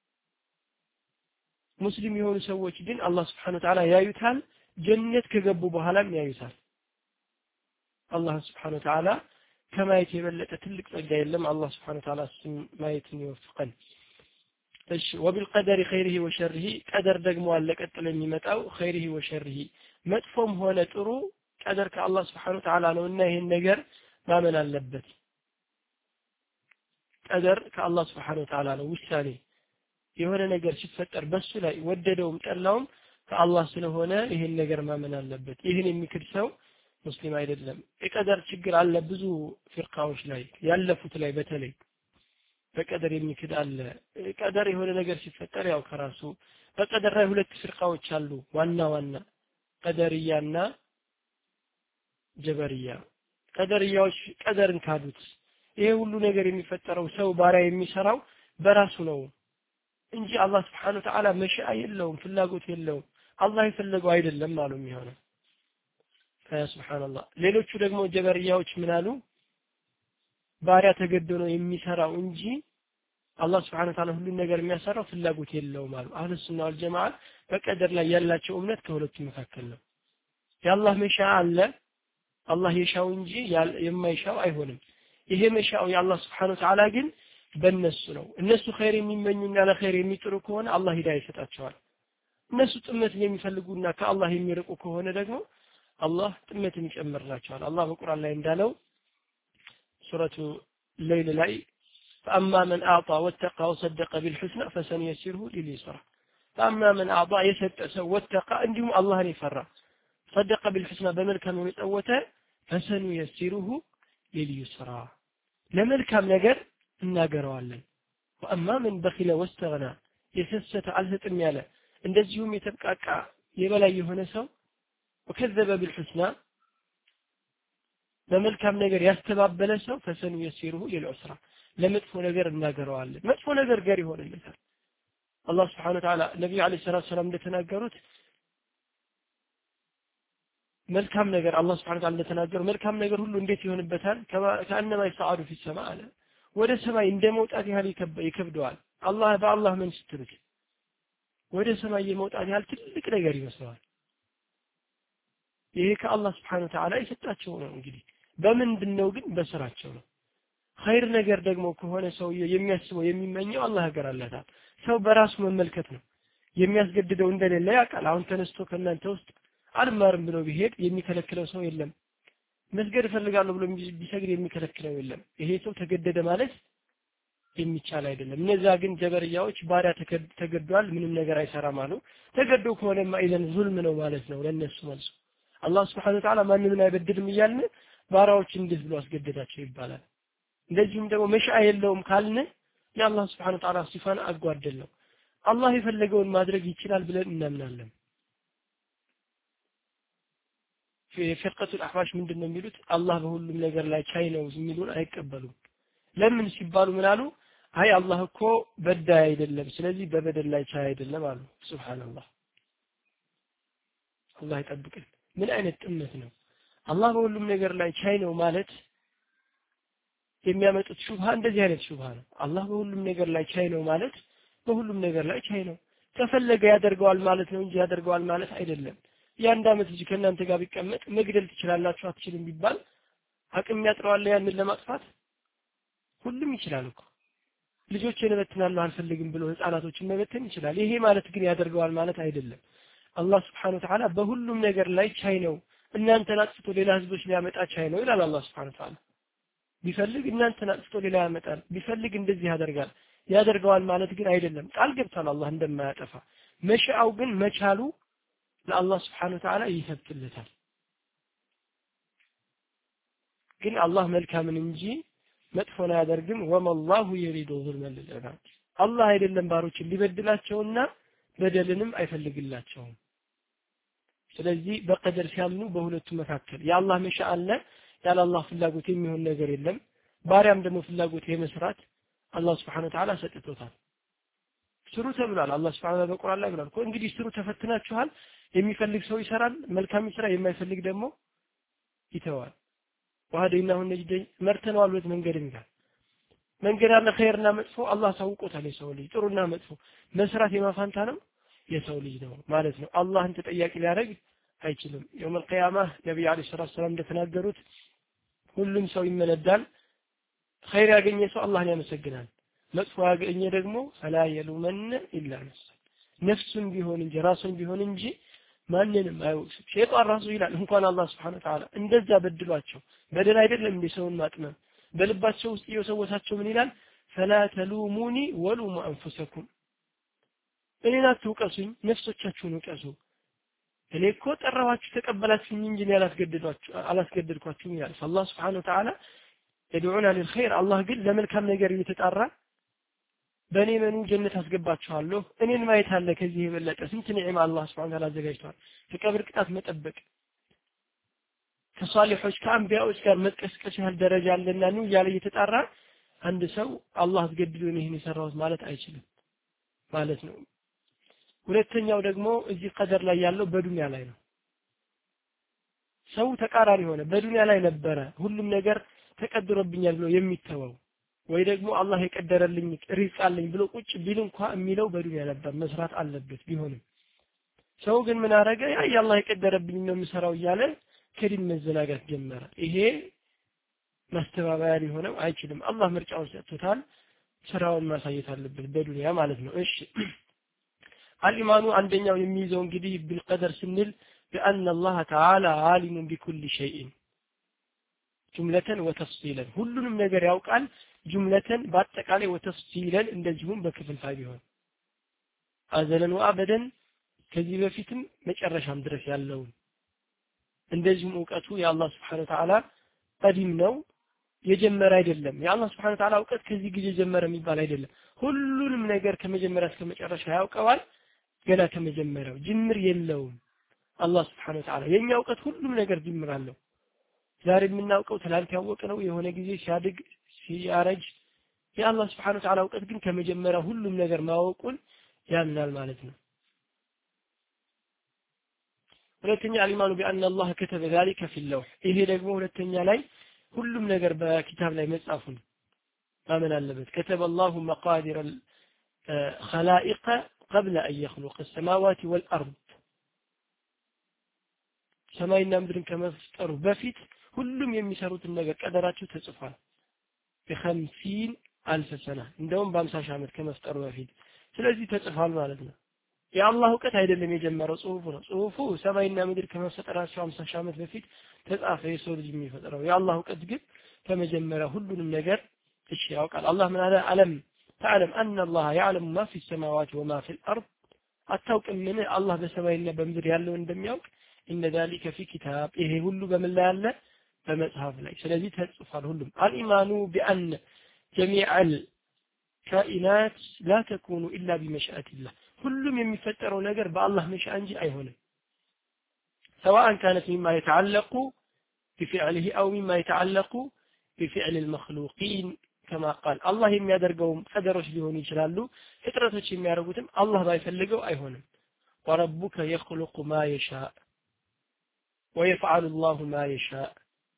ሙስሊም የሆኑ ሰዎች ግን አላህ Subhanahu Wa Ta'ala ያዩታል። ጀነት ከገቡ በኋላም ያዩታል። አላህ Subhanahu Wa Ta'ala ከማየት የበለጠ ትልቅ ጸጋ የለም። አላህ Subhanahu Wa Ta'ala ማየትን ይወፍቀን። እሺ ወቢልቀደሪ ኸይሪሂ ወሸሪሂ ቀደር ደግሞ አለ ቀጥሎ የሚመጣው ኸይሪሂ ወሸሪሂ መጥፎም ሆነ ጥሩ ቀደር ከአላህ Subhanahu Wa Ta'ala ነውና ይሄን ነገር ማመን አለበት። ቀደር ከአላህ Subhanahu Wa Ta'ala ነው። ውሳኔ የሆነ ነገር ሲፈጠር በሱ ላይ ወደደውም ጠላውም ከአላህ ስለሆነ ይሄን ነገር ማመን አለበት። ይሄን የሚክድ ሰው ሙስሊም አይደለም። የቀደር ችግር አለ ብዙ ፍርቃዎች ላይ ያለፉት ላይ በተለይ በቀደር የሚክድ አለ። ቀደር የሆነ ነገር ሲፈጠር ያው ከራሱ በቀደር ላይ ሁለት ፍርቃዎች አሉ ዋና ዋና ቀደርያና ጀበርያ። ቀደርያዎች ቀደርን ካዱት። ይሄ ሁሉ ነገር የሚፈጠረው ሰው ባሪያ የሚሰራው በራሱ ነው እንጂ አላህ Subhanahu Wa Ta'ala መሻአ የለውም ፍላጎት የለውም። አላህ የፈለገው አይደለም አሉ የሚሆነው። ሱብሃንአላህ። ሌሎቹ ደግሞ ጀበርያዎች ምን አሉ? ባሪያ ተገዶ ነው የሚሰራው እንጂ አላህ Subhanahu Wa Ta'ala ሁሉን ነገር የሚያሰራው ፍላጎት የለውም አሉ። አህሉ ሱና ወል ጀማዓ በቀደር ላይ ያላቸው እምነት ከሁለቱ መካከል ነው። የአላህ መሻአ አለ አላህ የሻው እንጂ የማይሻው አይሆንም። ይሄ መሻው የአላህ Subhanahu Wa Ta'ala ግን በእነሱ ነው። እነሱ ኸይር የሚመኙና ለኸይር የሚጥሩ ከሆነ አላህ ሂዳያ ይሰጣቸዋል። እነሱ ጥመትን የሚፈልጉና ከአላህ የሚርቁ ከሆነ ደግሞ አላህ ጥመትን ይጨምርላቸዋል። አላህ በቁርአን ላይ እንዳለው ሱረቱ ሌይል ላይ فأما من أعطى واتقى وصدق بالحسنى فسنيسره لليسرى فأما من أعطى يسد واتقى عندهم الله يفرى صدق بالحسنى بملكم ومتأوته فسنيسره لليسرى لملكم ነገር እናገረዋለን። وأما من بخل واستغنى يسست አልሰጥም ያለ እንደዚሁም የተብቃቃ የበላይ የሆነ ሰው وكذب بالحسنى በመልካም ነገር ያስተባበለ ሰው فسنيسره للعسرى ለመጥፎ ነገር እናገረዋለን። መጥፎ ነገር ጋር ይሆንለታል። አላህ Subhanahu Wa Ta'ala ነብዩ አለይሂ ሰላቱ ሰላም እንደተናገሩት መልካም ነገር አላህ Subhanahu Wa Ta'ala እንደተናገሩ መልካም ነገር ሁሉ እንዴት ይሆንበታል? ከአንማ ይሰዓዱ في السماء አለ ወደ ሰማይ እንደመውጣት ያህል ይከብደዋል። አላህ በአላህ ምን ስትሉት ወደ ሰማይ የመውጣት ያህል ትልቅ ነገር ይመስለዋል። ይሄ ከአላህ Subhanahu Wa Ta'ala የሰጣቸው ነው። እንግዲህ በምንድነው ግን በስራቸው ነው። ኸይር ነገር ደግሞ ከሆነ ሰው የሚያስበው የሚመኘው አላህ ያገራለታል። ሰው በራሱ መመልከት ነው። የሚያስገድደው እንደሌለ ያውቃል። አሁን ተነስቶ ከእናንተ ውስጥ አልማርም ብሎ ቢሄድ የሚከለክለው ሰው የለም። መስገድ ፈልጋለሁ ብሎ ቢሰግድ የሚከለክለው የለም። ይሄ ሰው ተገደደ ማለት የሚቻል አይደለም። እነዛ ግን ጀበርያዎች ባሪያ ተገዷል ምንም ነገር አይሰራም አሉ። ተገዶ ከሆነማ ኢዘን ዙልም ነው ማለት ነው ለነሱ መልሱ። አላህ Subhanahu Wa Ta'ala ማንንም አይበድልም እያልን ባሪያዎች እንዴት ብሎ አስገደዳቸው ይባላል። እንደዚሁም ደግሞ መሻአ የለውም ካልን የአላህ Subhanahu Wa Ta'ala ሲፋን አጓደል ነው። አላህ የፈለገውን ማድረግ ይችላል ብለን እናምናለን። ፍርቀቱል አህባሽ ምንድነው የሚሉት? አላህ በሁሉም ነገር ላይ ቻይ ነው የሚሉን አይቀበሉም። ለምን ሲባሉ ምን አሉ አይ አላህ እኮ በዳይ አይደለም ስለዚህ በበደል ላይ ቻይ አይደለም አሉ ሱብሃንአላህ አላህ ይጠብቀን ምን አይነት ጥመት ነው አላህ በሁሉም ነገር ላይ ቻይ ነው ማለት የሚያመጡት ሹብሃ እንደዚህ አይነት ሹብሃ ነው አላህ በሁሉም ነገር ላይ ቻይ ነው ማለት በሁሉም ነገር ላይ ቻይ ነው ከፈለገ ያደርገዋል ማለት ነው እንጂ ያደርገዋል ማለት አይደለም ያንድ አመት ልጅ ከእናንተ ጋር ቢቀመጥ መግደል ትችላላችሁ አትችሉም ቢባል አቅም ያጥረዋል ያንን ለማጥፋት ሁሉም ይችላል እኮ ልጆችን እበትናለሁ አልፈልግም ብሎ ህፃናቶችን መበተን ይችላል ይሄ ማለት ግን ያደርገዋል ማለት አይደለም አላህ Subhanahu Wa Ta'ala በሁሉም ነገር ላይ ቻይ ነው እናንተን አጥፍቶ ሌላ ህዝቦች ሊያመጣ ቻይ ነው ይላል አላህ Subhanahu Wa Ta'ala ቢፈልግ እናንተን አጥፍቶ ሌላ ያመጣል ቢፈልግ እንደዚህ ያደርጋል ያደርገዋል ማለት ግን አይደለም ቃል ገብቷል አላህ እንደማያጠፋ መሻው ግን መቻሉ ለአላህ Subhanahu Wa Ta'ala ይሰጥለታል ግን አላህ መልካምን እንጂ መጥፎን አያደርግም ወመላሁ ይሪዱ ዙልመን ለልዕባድ አላህ አይደለም ባሮችን ሊበድላቸውና በደልንም አይፈልግላቸውም ስለዚህ በቀደር ሲያምኑ በሁለቱ መካከል የአላህ መሻ አለ ያለ አላህ ፍላጎት የሚሆን ነገር የለም ባሪያም ደግሞ ፍላጎት የመስራት አላህ Subhanahu Wa Ta'ala ሰጥቶታል ስሩ ተብሏል አላህ Subhanahu Wa Ta'ala በቁርአን ላይ ብሏል እኮ እንግዲህ ስሩ ተፈትናችኋል የሚፈልግ ሰው ይሰራል መልካም ይሰራ የማይፈልግ ደግሞ ይተዋል ወሃደይናሁ ነጅደይ መርተነዋል ወት መንገድ እንጋል መንገድ አለ ኸይርና መጥፎ አላህ ሳውቆታል የሰው ልጅ ጥሩና መጥፎ መስራት የማፋንታ ነው የሰው ልጅ ነው ማለት ነው አላህን ተጠያቂ ሊያደርግ አይችልም የውመል ቂያማ ነብዩ አለይሂ ሰላቱ ሰላም እንደተናገሩት ሁሉም ሰው ይመነዳል ኸይር ያገኘ ሰው አላህን ያመሰግናል መጥፎ ያገኘ ደግሞ ፈላ የሉመን ኢላ ነፍስ ነፍሱን ቢሆን እንጂ ራሱን ቢሆን እንጂ ማንንም አይወቅስም ሸይጣን ራሱ ይላል እንኳን አላህ Subhanahu Wa Ta'ala እንደዛ በድሏቸው በደል አይደለም እንደ ሰውን ማጥመም በልባቸው ውስጥ የሰወሳቸው ምን ይላል ፈላ ተሉሙኒ ወሉሙ አንፉሰኩም እኔን አትውቀሱኝ ነፍሶቻችሁን ውቀሱ እኔ እኮ ጠራዋችሁ ተቀበላችሁኝ እንጂ ያላስገድዷችሁ አላስገድድኳችሁም ይላል አላህ Subhanahu Wa Ta'ala يدعونا للخير الله ግን ለመልካም ነገር እየተጣራ በእኔ መኑ ጀነት አስገባችኋለሁ እኔን ማየት አለ ከዚህ የበለጠ ስንት ኒዕማ አላህ Subhanahu Wa Ta'ala አዘጋጅቷል ከቀብር ቅጣት መጠበቅ ከሷሊሖች ከአንቢያዎች ጋር መጥቀስቀስ ያህል ደረጃ አለና ነው ያለ እየተጣራ አንድ ሰው አላህ አስገድዶኝ ይሄን የሰራሁት ማለት አይችልም ማለት ነው ሁለተኛው ደግሞ እዚህ ቀደር ላይ ያለው በዱንያ ላይ ነው ሰው ተቃራኒ ሆነ በዱንያ ላይ ነበረ ሁሉም ነገር ተቀድሮብኛል ብሎ የሚተወው ወይ ደግሞ አላህ የቀደረልኝ ሪዝቅ አለኝ ብሎ ቁጭ ቢል እንኳን የሚለው በዱንያ ነበር መስራት አለበት ቢሆንም ሰው ግን ምን አረገ ያ አላህ የቀደረብኝ ነው የምሰራው እያለ ከዲን መዘናጋት ጀመረ ይሄ ማስተባበያ ሊሆነው አይችልም አላህ ምርጫውን ሰጥቶታል ስራውን ማሳየት አለበት በዱንያ ማለት ነው እሺ አልኢማኑ አንደኛው የሚይዘው እንግዲህ بالقدر ስንል بأن الله تعالى عالم بكل شيء جملة وتفصيلا ሁሉንም ነገር ያውቃል ጁምለተን በአጠቃላይ ወተፍሲለን እንደዚሁም በክፍልፋይ ቢሆን አዘለን ወአበደን ከዚህ በፊትም መጨረሻም ድረስ ያለው እንደዚሁም ዕውቀቱ የአላህ Subhanahu Wa Ta'ala ቀዲም ነው የጀመረ አይደለም የአላህ Subhanahu Wa Ta'ala ዕውቀት ከዚህ ጊዜ ጀመረ የሚባል አይደለም ሁሉንም ነገር ከመጀመሪያ እስከ መጨረሻ ያውቀዋል ገና ከመጀመሪያው ጅምር የለውም አላህ Subhanahu Wa Ta'ala የኛ ዕውቀት ሁሉም ነገር ጅምር አለው ዛሬ የምናውቀው ትላንት ያወቅነው የሆነ ጊዜ ሲያድግ ሲያረጅ የአላህ Subhanahu Wa Ta'ala ዕውቀት ግን ከመጀመሪያ ሁሉም ነገር ማወቁን ያምናል ማለት ነው ሁለተኛ አልኢማኑ ቢአን አላህ ከተበ ذلك في اللوح ይሄ ደግሞ ሁለተኛ ላይ ሁሉም ነገር በኪታብ ላይ መጻፉን ማመን አለበት ከተበ الله مقادير الخلائق قبل أن يخلق السماوات والأرض ሰማይና ምድርን ከመፍጠሩ በፊት ሁሉም የሚሰሩትን ነገር ቀደራቸው ተጽፏል በخمسين ألف سنة እንደውም በ50 ሺህ ዓመት ከመፍጠሩ በፊት ስለዚህ ተጽፏል ማለት ነው የአላህ ዕውቀት አይደለም የጀመረው ጽሁፉ ነው ጽሁፉ ሰማይና ምድር ከመፈጠራቸው ሃምሳ ሺህ ዓመት በፊት ተጻፈ የሰው ልጅ የሚፈጠረው የአላህ ዕውቀት ግን ከመጀመሪያ ሁሉንም ነገር እሺ ያውቃል አላህ ምን አለ አለም تعلم أن الله يعلم ما في السماوات وما في الأرض አታውቅም ምን አላህ በሰማይና በምድር ያለውን እንደሚያውቅ إن ذلك في كتاب ይሄ ሁሉ በምን ላይ አለ በመጽሐፍ ላይ ስለዚህ ተጽፏል ሁሉም الإيمان بأن جميع الكائنات لا تكون إلا بمشيئة الله ሁሉም የሚፈጠረው ነገር በአላህ መሻ እንጂ አይሆንም سواء كانت مما يتعلق بفعله أو مما يتعلق بفعل المخلوقين كما قال الله የሚያደርገውም ቀደሮች ሊሆኑ ይችላሉ ፍጥረቶች የሚያደርጉትም አላህ ባይፈልገው አይሆንም وربك يخلق ما يشاء ويفعل الله ما يشاء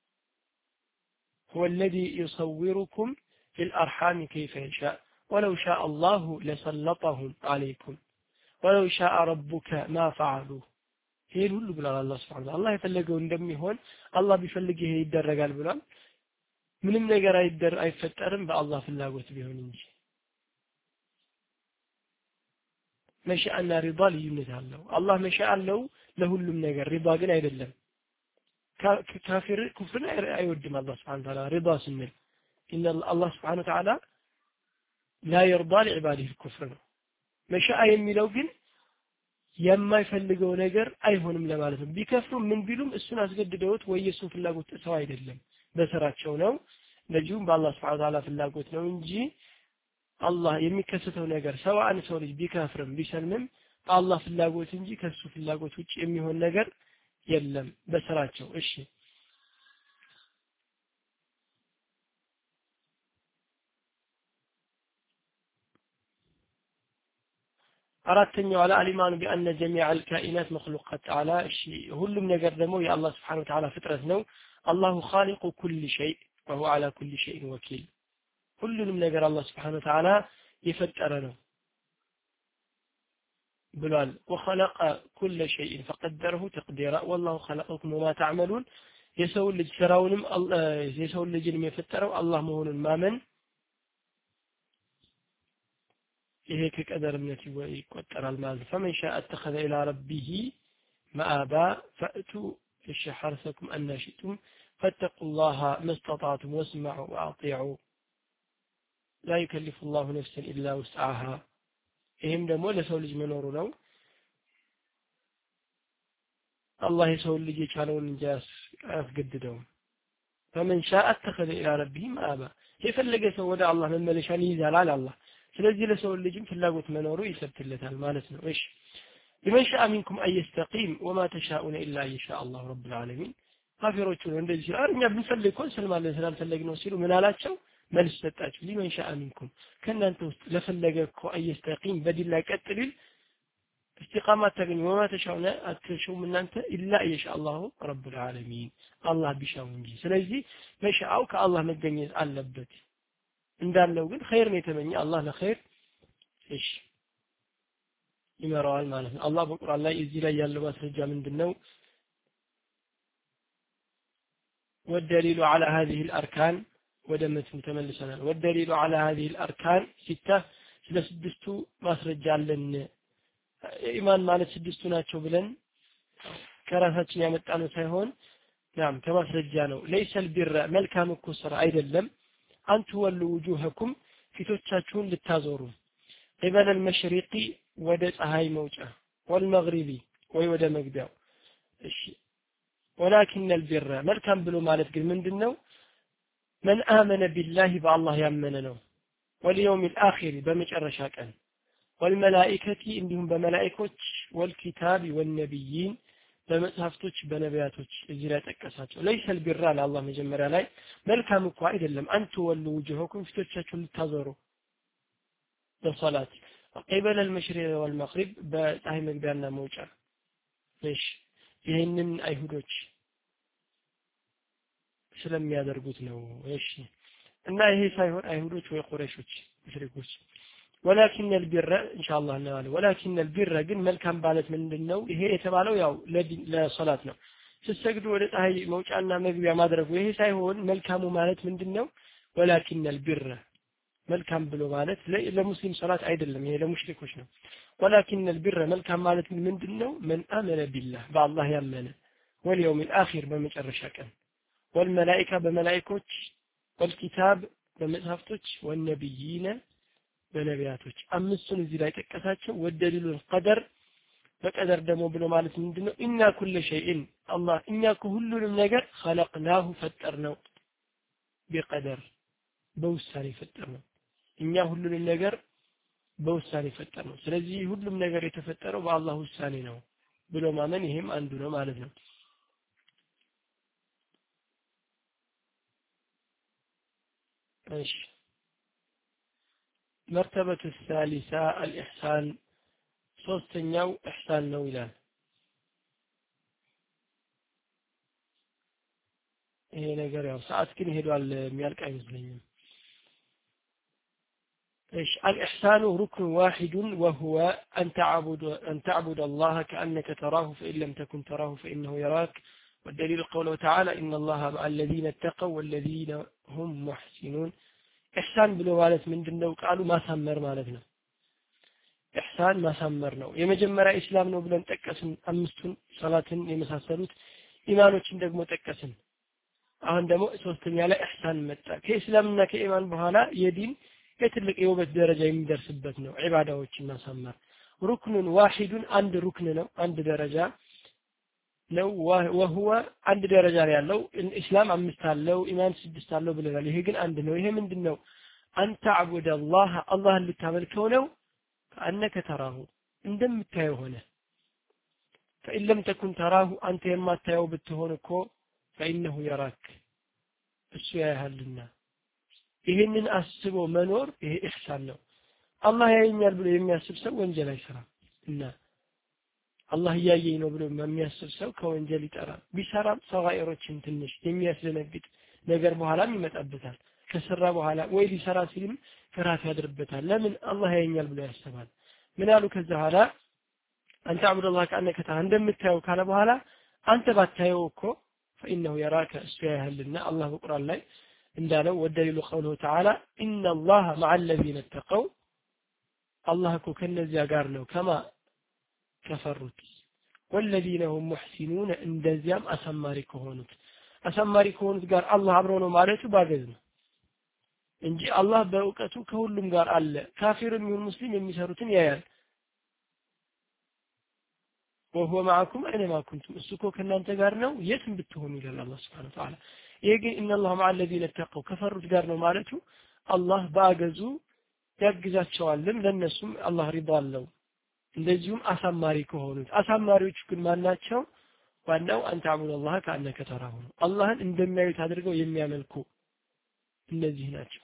هو الذي يصوركم في الأرحام كيف يشاء ولو شاء الله لسلطهم عليكم ولو شاء ربك ما فعلوه ይሄን ሁሉ ብሏል አላህ Subhanahu አላህ የፈለገው እንደሚሆን አላህ ቢፈልግ ይሄ ይደረጋል ብሏል ምንም ነገር አይደር አይፈጠርም በአላህ ፍላጎት ቢሆን እንጂ መሻአና ሪዳ ልዩነት አለው አላህ መሻ አለው ለሁሉም ነገር ሪዳ ግን አይደለም ካፊር ኩፍርን አይወድም አላህ Subhanahu Ta'ala ሪዳ ስንል ان الله Subhanahu Ta'ala لا يرضى لعباده الكفر መሻ የሚለው ግን የማይፈልገው ነገር አይሆንም ለማለት ነው ቢከፍሩ ምን ቢሉም እሱን አስገድደውት ወይ የሱን ፍላጎት ሰው አይደለም በስራቸው ነው ለጁም በአላህ Subhanahu Ta'ala ፍላጎት ነው እንጂ አላህ የሚከሰተው ነገር ሰው አንድ ሰው ልጅ ቢካፍርም ቢሰልምም በአላህ ፍላጎት እንጂ ከሱ ፍላጎት ውጭ የሚሆን ነገር የለም በስራቸው እሺ አራተኛው አለ አሊማኑ ቢአነ ጀሚዕ አልካኢናት መخلوقات አላ እሺ ሁሉም ነገር ደግሞ የአላህ Subhanahu Wa Ta'ala ፍጥረት ነው አላሁ ኻሊቁ ኩል ሸይእ وهو على كل شيء وكيل ሁሉንም ነገር አላህ Subhanahu Wa Ta'ala የፈጠረ ነው ብሏል وخلق كل شيء فقدره تقديرا والله خلقكم وما تعملون የሰው ልጅ ስራውንም የሰው ልጅንም የፈጠረው አላህ መሆኑን ማመን ይሄ ከቀደርነት ይቆጠራል ማለት فمن شاء اتخذ الى ربه مآبا فأتوا حرثكم أن شئتم فاتقوا الله ما استطعتم واسمعوا وأطيعوا لا يكلف الله نفسا إلا وسعها ይሄም ደግሞ ለሰው ልጅ መኖሩ ነው አላህ የሰው ልጅ የቻለውን እንጂ አስገድደው فمن شاء اتخذ الى ربه مآبا የፈለገ ሰው ወደ አላህ መመለሻን ይይዛል አላህ ስለዚህ ለሰው ልጅም ፍላጎት መኖሩ ይሰብትለታል ማለት ነው እሺ لمن شاء منكم أن يستقيم وما تشاءون إلا أن يشاء الله رب العالمين ካፊሮቹ እንደዚህ አርኛ ብንፈልግ ኮን ስለማለት ስላልፈለግ ነው ሲሉ ምን አላቸው መልስ ሰጣቸው لمن شاء منكم ከእናንተ ውስጥ ለፈለገ እኮ أيستقيم በዲን ላይ ቀጥል استقامة تغني وما تشاءون አትሹም እናንተ إلا أن يشاء الله رب العالمين አላህ ቢሻው እንጂ ስለዚህ መሻአው ከአላህ መገኘት አለበት እንዳለው ግን ኸይር ነው የተመኘ አላህ ለኸይር እሺ ይመራዋል ማለት ነው አላህ በቁርአን ላይ እዚህ ላይ ያለው ማስረጃ ምንድነው والدليل على هذه الاركان ودمتم تملسنا والدليل على هذه الاركان سته ስለስድስቱ ማስረጃ አለን ኢማን ማለት ስድስቱ ናቸው ብለን ከራሳችን ያመጣነው ሳይሆን ያም ከማስረጃ ነው ليس البر መልካም እኮ ስራ አይደለም አንቱ ወሉ وجوهكم ፊቶቻችሁን ልታዞሩ قبل المشرق ወደ ፀሐይ መውጫ والمغرب ወይ ወደ መግቢያው እሺ ولكن البر መልካም ብሎ ማለት ግን ምንድነው من آمن بالله بالله ያመነ ነው واليوم الآخر በመጨረሻ ቀን والملائكة እንዲሁም በመላእክቶች والكتاب والنبيين በመጽሐፍቶች በነቢያቶች እዚህ ላይ ተጠቀሳቸው ليس البر على الله መጀመሪያ ላይ መልካም እኮ አይደለም አንቱ ወሉ وجوهكم ፊቶቻችሁን ልታዞሩ በሶላት قبل المشرق والمغرب በፀሐይ መግቢያና መውጫ እሺ ይሄንን አይሁዶች ስለሚያደርጉት ነው እሺ እና ይሄ ሳይሆን አይሁዶች ወይ ቁረይሾች ሙሽሪኮች ولكن البر ان شاء الله نعلم ولكن البر ግን መልካም ማለት ምንድነው ይሄ የተባለው ያው ለሶላት ነው ሲሰግዱ ወደ ፀሐይ መውጫና መግቢያ ማድረጉ ይሄ ሳይሆን መልካሙ ማለት ምንድነው ولكن البر መልካም ብሎ ማለት ለሙስሊም ሶላት አይደለም ይሄ ለሙሽሪኮች ነው ولكن البر መልካም ማለት ምንድነው من آمن بالله بالله ያመነ واليوم الآخر በመጨረሻ ቀን والملائكة በመላእክቶች والكتاب በመጽሐፍቶች والنبيين በነቢያቶች አምስቱን እዚህ ላይ ተቀሳቸው ወደሊሉ القدر በቀደር ደግሞ ብሎ ማለት ምንድነው ኢና ኩለ ሸይእን አላህ እኛ ሁሉንም ነገር خلقناه ፈጠርነው بقدر በውሳኔ ፈጠርነው እኛ ሁሉንም ነገር በውሳኔ ፈጠርነው ስለዚህ ሁሉም ነገር የተፈጠረው በአላህ ውሳኔ ነው ብሎ ማመን ይሄም አንዱ ነው ማለት ነው እሺ مرتبة الثالثة الإحسان ሶስተኛው ኢህሳን ነው ይላል ይሄ ነገር ያው ሰዓት ግን ሄዷል የሚያልቅ አይመስለኝም ايش الاحسان ركن واحد وهو ان تعبد ان تعبد الله كانك تراه فان لم تكن تراه فانه يراك والدليل قوله تعالى ان الله مع الذين اتقوا والذين هم محسنون احسان ብሎ ማለት ምንድነው ቃሉ ማሳመር ማለት ነው ኢህሳን ማሳመር ነው የመጀመሪያ እስላም ነው ብለን ጠቀስን አምስቱን ሰላትን የመሳሰሉት ኢማኖችን ደግሞ ጠቀስን አሁን ደግሞ ሶስተኛ ላይ ኢህሳን መጣ ከእስላምና ከኢማን በኋላ የዲን የትልቅ የውበት ደረጃ የሚደርስበት ነው ዒባዳዎችን ማሳመር ሩክኑን ዋሂዱን አንድ ሩክን ነው አንድ ደረጃ ነው وهو አንድ ደረጃ ላይ ያለው እስላም አምስት አለው ኢማን ስድስት አለው ብለናል ይሄ ግን አንድ ነው ይሄ ምንድነው አንተ አቡደ አላህ አላህን ልታመልከው ነው ከአነከ ተራሁ እንደምታየው ሆነ فإن لم تكن تراه أنت የማታየው ብትሆን እኮ فإنه يراك እሱ ያያልና ይሄንን አስቦ መኖር ይሄ ኢህሳን ነው አላህ ያየኛል ብሎ የሚያስብ ሰው ወንጀል አይሰራም እና አላህ ያየኝ ነው ብሎ የሚያስብ ሰው ከወንጀል ይጠራል ቢሰራም ሰጋይሮችን ትንሽ የሚያስደነግጥ ነገር በኋላም ይመጣበታል ከሰራ በኋላ ወይ ሊሰራ ሲልም ፍርሃት ያድርበታል ለምን አላህ ያየኛል ብሎ ያስባል ምን አሉ ከዛ በኋላ አንተ አብዱ አላህ ከአንተ ከታ እንደምታየው ካለ በኋላ አንተ ባታየው እኮ فإنه يراك استياهلنا الله በቁርአን ላይ እንዳለው ወደሊሉ قوله تعالى إن الله مع الذين اتقوا الله እኮ ከነዚያ ጋር ነው ከማ ከፈሩት والذين هم محسنون እንደዚያም አሳማሪ ከሆኑት አሳማሪ ከሆኑት ጋር አላህ አብሮ ነው ማለቱ ባገዝ ነው እንጂ አላህ በእውቀቱ ከሁሉም ጋር አለ ካፊርም ይሁን ሙስሊም የሚሰሩትን ያያል وهو معكم اينما كنتم እሱኮ ከናንተ ጋር ነው የትም ብትሆኑ ይላል አላህ Subhanahu Wa Ta'ala ይሄ ግን ان الله مع الذين اتقوا ከፈሩት ጋር ነው ማለቱ አላህ ባገዙ ያግዛቸዋልም ለነሱም አላህ ሪዳ አለው እንደዚሁም አሳማሪ ከሆኑት አሳማሪዎች ግን ማናቸው ዋናው አንተ አቡነ አላህ ከአንተ ተራሁ አላህን እንደሚያዩት አድርገው የሚያመልኩ እነዚህ ናቸው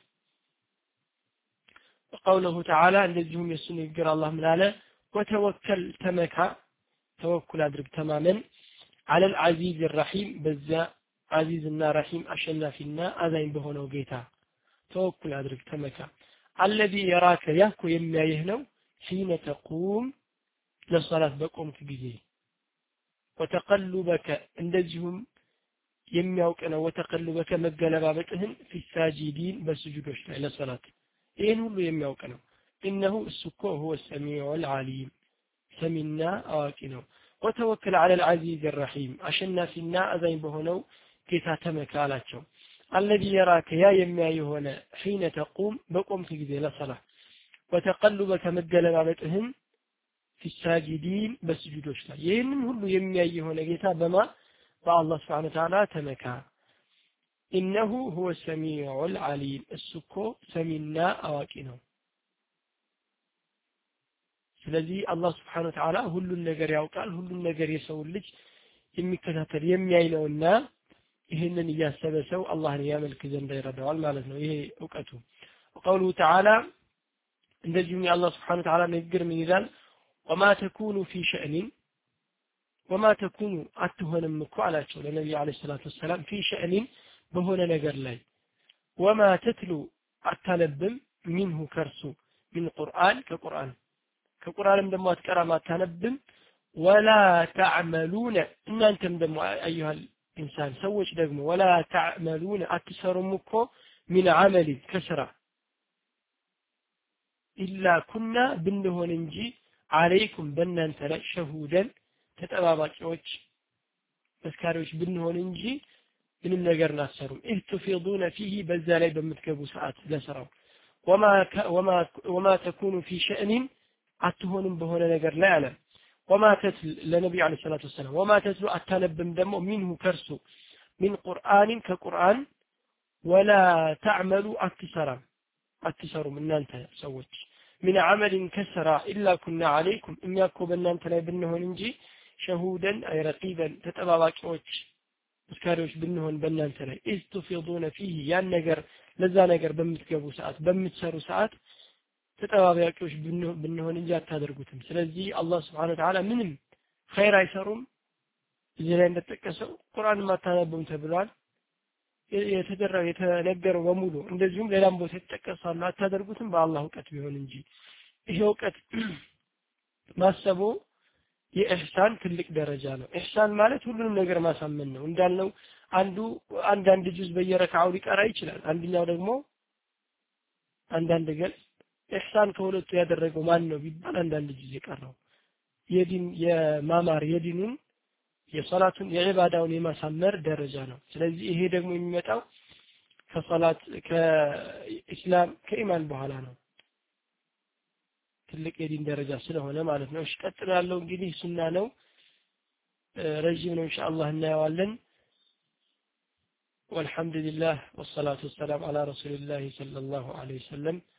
وقوله تعالى እንደዚሁም የሱን ይገር አላህ ምን አለ ወተወከል ተመካ ተወኩል አድርግ ተማመን على العزيز الرحيم በዛ عزيزና رحيم አሸናፊና አዛኝ በሆነው ጌታ ተወኩል አድርግ ተመካ الذي يراك ያኮ የሚያይህ ነው حين تقوم ለሶላት በቆምክ ጊዜ وتقلبك እንደዚሁም የሚያውቅ ነው وتقلبك መገለባበጥህን في الساجدين በስጁዶች ላይ ለሶላት ይሄን ሁሉ የሚያውቅ ነው انه እሱኮ هو السميع العليم ሰሚና አዋቂ ነው وتوكل على العزيز الرحيم አሸናፊና አዛኝ በሆነው ጌታ ተመካ አላቸው الذي يراك ያ የሚያይ ሆነ حين تقوم በቆምክ ጊዜ ለሶላት وتقلبك መገለባበጥህን في الساجدين በስጁዶች ላይ ይሄንን ሁሉ የሚያይ ሆነ ጌታ በማ በአላህ Subhanahu Wa Ta'ala ተመካ إنه هو السميع العليم እሱኮ ሰሚና አዋቂ ነው ስለዚህ አላህ Subhanahu Wa Ta'ala ሁሉን ነገር ያውቃል ሁሉን ነገር የሰው ልጅ የሚከታተል የሚያይ ነውና ይሄንን እያሰበ ሰው አላህን ያመልክ ዘንድ ይረዳዋል ማለት ነው ይሄ ዕውቀቱ وقوله تعالى እንደዚሁም የአላህ Subhanahu Wa Ta'ala ንግግር ምን ይላል وما تكون في شأن وما تكون አትሆንም እኮ አላቸው ለነብዩ አለይሂ ሰላቱ ወሰለም في شأن በሆነ ነገር ላይ وما تتلو አታነብም منه ከርሱ من قرآن ከቁርአን ከቁርአንም ደግሞ አትቀራም አታነብም ولا تعملون እናንተም ደግሞ ايها الانسان ሰዎች ደግሞ ولا تعملون አትሰሩም እኮ من عمل ከስራ إلا كنا ብንሆን እንጂ عليكم በእናንተ ላይ ሸሁደን ተጠባባቂዎች መስካሪዎች ብንሆን እንጂ ምንም ነገር እናሰሩም ኢህትፊዱነ فيه በዛ ላይ በምትገቡ ሰዓት ለስራው وما وما وما تكون في شأن አትሆንም በሆነ ነገር ላይ አለ وما تتل ለነብዩ አለይሂ ሰላቱ ወሰለም وما تتل አታነብም ደግሞ منه ከርሱ من قرآن ከቁርአን ولا تعملوا አትሰራም አትሰሩም እናንተ ሰዎች من عمل كسرى إلا كنا عليكم إن يكو بنانت لا بنهن انجي شهودا أي رقيبا تتباباكوش مسكاريوش بنهن بنانت لا إذ تفيضون فيه يان نقر لذا نقر بمتقبو ساعات بمتسرو ساعات ተጠባባቂዎች ብንሆን እንጂ አታደርጉትም ስለዚህ አላህ Subhanahu Wa Ta'ala ምንም ኸይር አይሰሩም እዚህ ላይ እንደተጠቀሰው ቁርአን ማታነቡም ተብሏል የተደረገ የተነገረው በሙሉ እንደዚሁም ሌላም ቦታ ተጠቀሳሉ አታደርጉትም በአላህ እውቀት ቢሆን እንጂ ይሄ እውቀት ማሰቡ የኢህሳን ትልቅ ደረጃ ነው ኢህሳን ማለት ሁሉንም ነገር ማሳመን ነው እንዳልነው አንዱ አንድ አንድ ጁዝ በየረካው ሊቀራ ይችላል አንደኛው ደግሞ አንድ አንድ ገጽ ኢህሳን ከሁለቱ ያደረገው ማን ነው ቢባል አንድ አንድ ጁዝ የቀረው የዲን የማማር የዲኑን የሶላቱን የዒባዳውን የማሳመር ደረጃ ነው ስለዚህ ይሄ ደግሞ የሚመጣው ከሶላት ከኢስላም ከኢማን በኋላ ነው ትልቅ የዲን ደረጃ ስለሆነ ማለት ነው እሺ ቀጥሎ ያለው እንግዲህ ሱና ነው ረጅም ነው ኢንሻአላህ እናየዋለን والحمد لله والصلاه والسلام على رسول الله صلى الله عليه وسلم